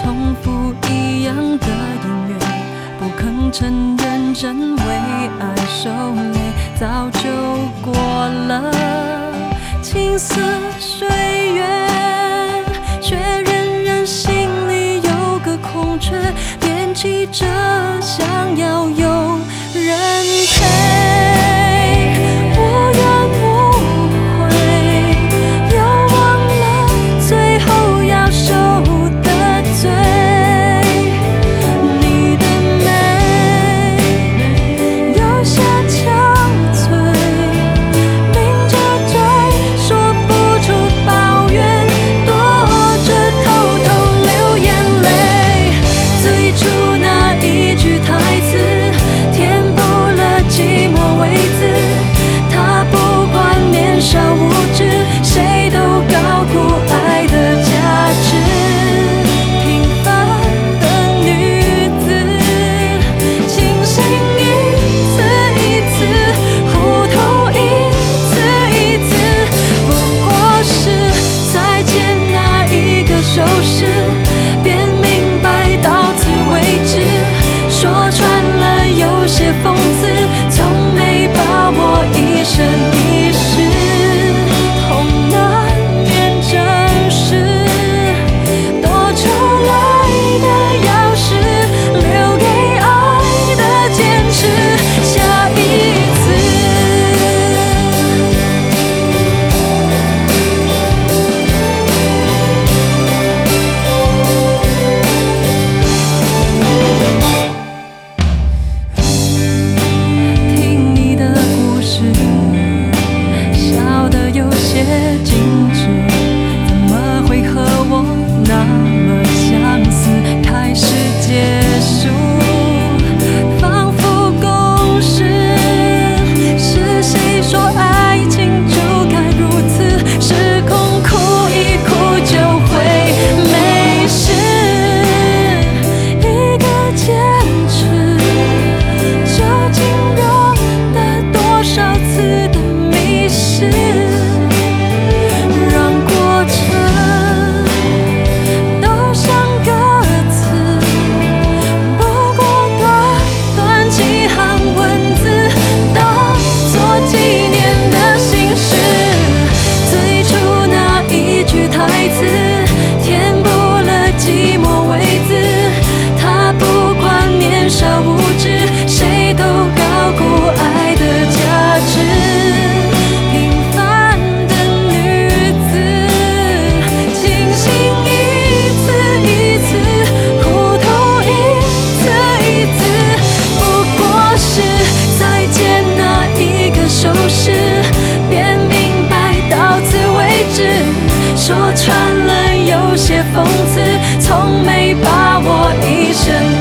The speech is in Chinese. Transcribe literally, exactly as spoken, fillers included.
重复一样的音乐，不吭声认真为爱受累，早就过了青涩岁月，却仍然心里有个空缺，惦记着想要有人陪。我愿不会又忘了最后要受的罪，你的美有些憔悴，抿着嘴说不出抱怨，躲着偷偷流眼泪。最初那一句台词填补了寂寞位置，他不管年少无知，谁都高估爱的价值。平凡的女子，清醒一次一次，糊涂一次一次，不过是再见那一个手势，便明白到此为止。说穿了有些讽刺，从没把握一生一世，痛难免正视，多出来的钥匙留给爱的坚持。下一次听你的故事，笑得有些精致，怎么会和我那么相似？开始结束，仿佛公式，是谁说爱情就该如此？失控哭一哭就会没事，一个坚持究竟容了多少次的迷失，让过程都像歌词，不过短短几行文字，当作纪念的心事。最初那一句台词填补了寂寞位置，他不管年少无知，谁都高估爱的价值。平凡的女子，清醒一次一次，糊涂一次一次，不过是再见那一个手势，便明白到此为止。说穿了有些讽刺，从没把握一生